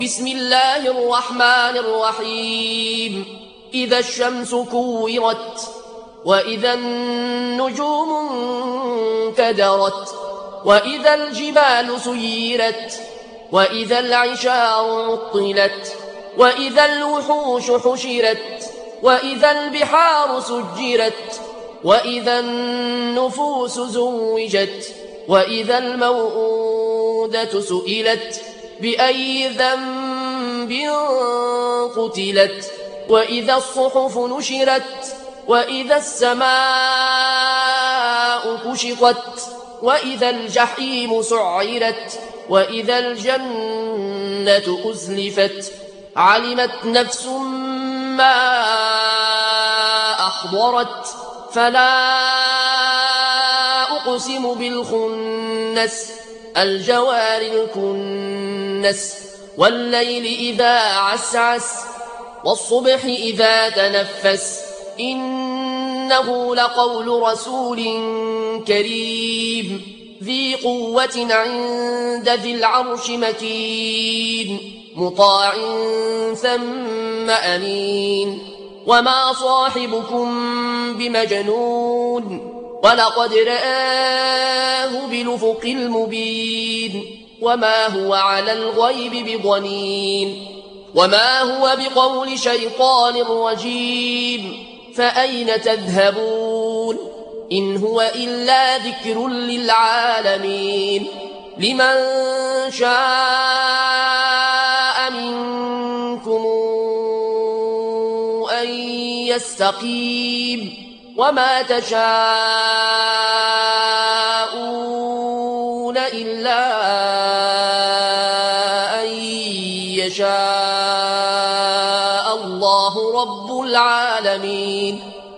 بسم الله الرحمن الرحيم إذا الشمس كورت وإذا النجوم انكدرت وإذا الجبال سيرت وإذا العشار عطلت وإذا الوحوش حشرت وإذا البحار سجرت وإذا النفوس زوجت وإذا الموءودة سئلت بأي ذنب قتلت وإذا الصحف نشرت وإذا السماء كشطت وإذا الجحيم سعرت وإذا الجنة أزلفت علمت نفس ما أحضرت فلا أقسم بالخنس الجوار الكنس والليل إذا عسعس والصبح إذا تنفس إنه لقول رسول كريم ذي قوة عند ذي العرش مكين مطاع ثم أمين وما صاحبكم بمجنون ولقد رآه بالأفق المبين وما هو على الغيب بضنين وما هو بقول شيطان رجيم فأين تذهبون إن هو إلا ذكر للعالمين لمن شاء منكم أن يستقيم وما تشاءون إلا أن يشاء الله رب العالمين.